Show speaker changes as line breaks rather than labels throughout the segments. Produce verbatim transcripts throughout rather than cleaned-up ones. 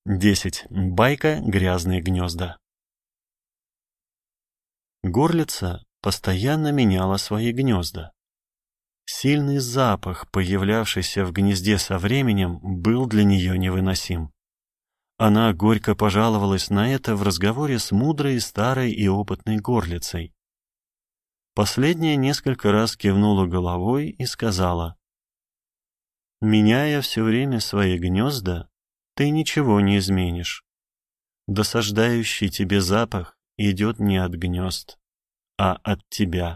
десять. Байка «Грязные гнезда». Горлица постоянно меняла свои гнезда. Сильный запах, появлявшийся в гнезде со временем, был для нее невыносим. Она горько пожаловалась на это в разговоре с мудрой, старой и опытной горлицей. Последняя несколько раз кивнула головой и сказала: «Меняя все время свои гнезда, ты ничего не изменишь. Досаждающий тебе запах идет не от гнезд, а от тебя».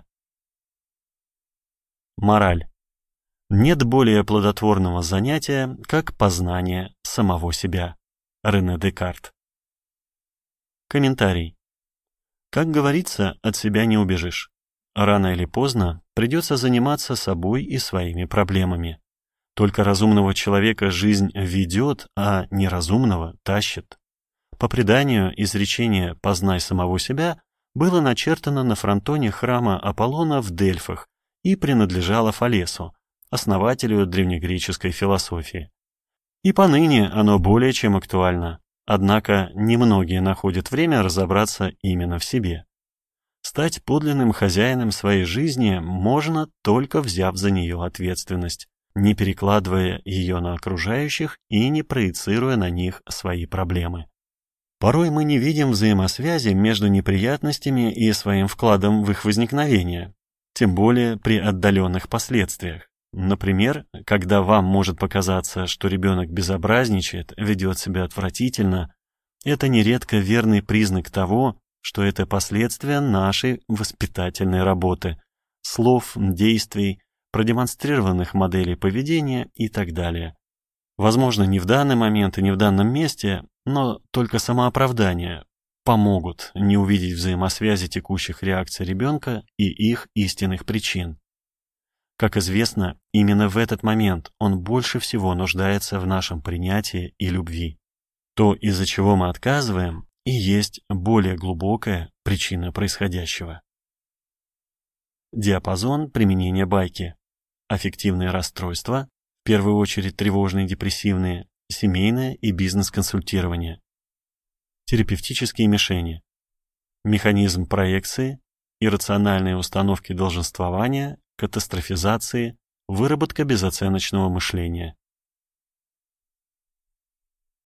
Мораль. Нет более плодотворного занятия, как познание самого себя. Рене Декарт. Комментарий. Как говорится, от себя не убежишь. Рано или поздно придется заниматься собой и своими проблемами. Только разумного человека жизнь ведет, а неразумного тащит. По преданию, изречение «познай самого себя» было начертано на фронтоне храма Аполлона в Дельфах и принадлежало Фалесу, основателю древнегреческой философии. И поныне оно более чем актуально, однако немногие находят время разобраться именно в себе. Стать подлинным хозяином своей жизни можно, только взяв за нее ответственность, не перекладывая ее на окружающих и не проецируя на них свои проблемы. Порой мы не видим взаимосвязи между неприятностями и своим вкладом в их возникновение, тем более при отдаленных последствиях. Например, когда вам может показаться, что ребенок безобразничает, ведет себя отвратительно, это нередко верный признак того, что это последствия нашей воспитательной работы, слов, действий, продемонстрированных моделей поведения и так далее. Возможно, не в данный момент и не в данном месте, но только самооправдания помогут не увидеть взаимосвязи текущих реакций ребенка и их истинных причин. Как известно, именно в этот момент он больше всего нуждается в нашем принятии и любви. То, из-за чего мы отказываем, и есть более глубокая причина происходящего. Диапазон применения байки. Аффективные расстройства, в первую очередь тревожные, депрессивные, семейное и бизнес-консультирование. Терапевтические мишени. Механизм проекции, иррациональные установки долженствования, катастрофизации, выработка безоценочного мышления.